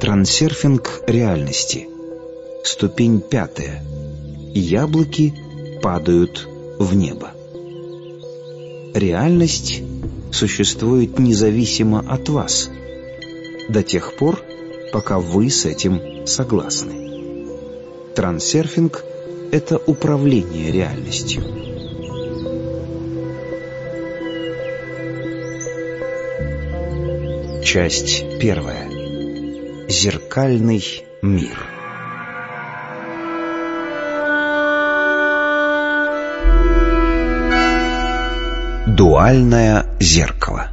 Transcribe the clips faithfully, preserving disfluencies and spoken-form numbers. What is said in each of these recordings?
Трансерфинг реальности. Ступень пятая. Яблоки падают в небо. Реальность существует независимо от вас, до тех пор, пока вы с этим согласны. Трансерфинг — это управление реальностью. Часть первая. Зеркальный мир. Дуальное зеркало.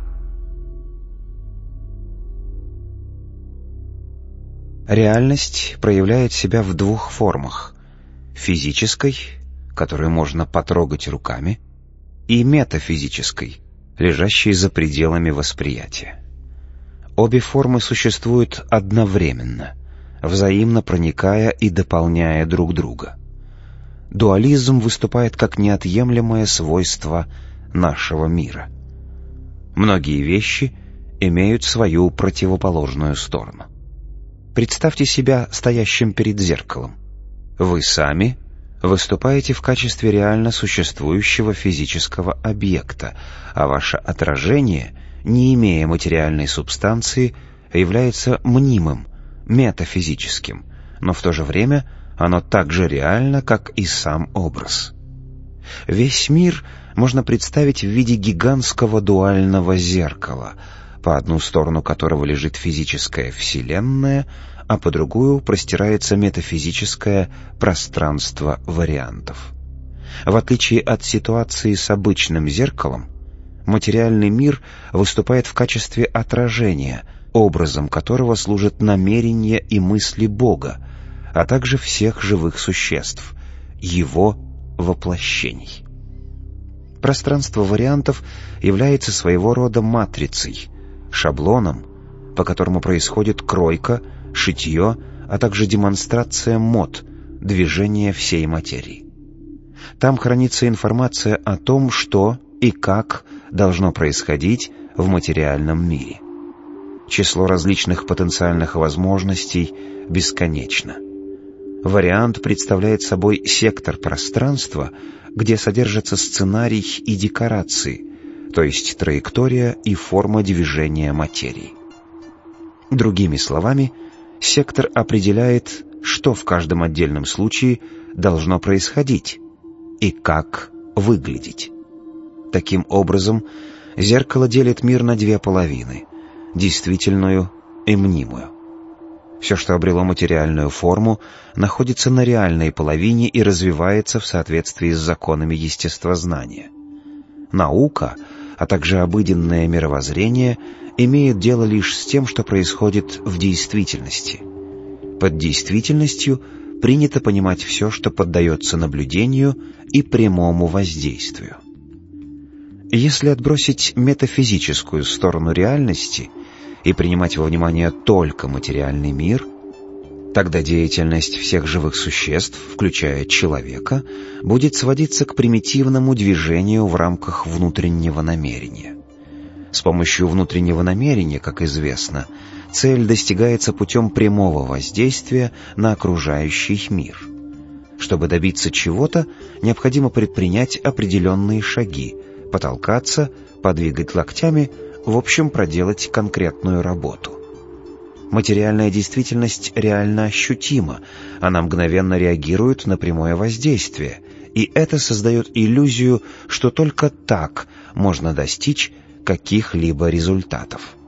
Реальность проявляет себя в двух формах: физической, которую можно потрогать руками, и метафизической, лежащей за пределами восприятия. Обе формы существуют одновременно, взаимно проникая и дополняя друг друга. Дуализм выступает как неотъемлемое свойство нашего мира. Многие вещи имеют свою противоположную сторону. Представьте себя стоящим перед зеркалом. Вы сами выступаете в качестве реально существующего физического объекта, а ваше отражение, не имея материальной субстанции, является мнимым, метафизическим, но в то же время оно так же реально, как и сам образ. Весь мир можно представить в виде гигантского дуального зеркала, по одну сторону которого лежит физическая вселенная, а по другую простирается метафизическое пространство вариантов. В отличие от ситуации с обычным зеркалом, материальный мир выступает в качестве отражения, образом которого служат намерения и мысли Бога, а также всех живых существ, Его воплощений. Пространство вариантов является своего рода матрицей, шаблоном, по которому происходит кройка, шитье, а также демонстрация мод, движения всей материи. Там хранится информация о том, что и как должно происходить в материальном мире. Число различных потенциальных возможностей бесконечно. Вариант представляет собой сектор пространства, где содержатся сценарий и декорации, то есть траектория и форма движения материи. Другими словами, сектор определяет, что в каждом отдельном случае должно происходить и как выглядеть. Таким образом, зеркало делит мир на две половины — действительную и мнимую. Все, что обрело материальную форму, находится на реальной половине и развивается в соответствии с законами естествознания. Наука, а также обыденное мировоззрение имеют дело лишь с тем, что происходит в действительности. Под действительностью принято понимать все, что поддается наблюдению и прямому воздействию. Если отбросить метафизическую сторону реальности и принимать во внимание только материальный мир, тогда деятельность всех живых существ, включая человека, будет сводиться к примитивному движению в рамках внутреннего намерения. С помощью внутреннего намерения, как известно, цель достигается путем прямого воздействия на окружающий мир. Чтобы добиться чего-то, необходимо предпринять определенные шаги, потолкаться, подвигать локтями, в общем, проделать конкретную работу. Материальная действительность реально ощутима, она мгновенно реагирует на прямое воздействие, и это создает иллюзию, что только так можно достичь каких-либо результатов.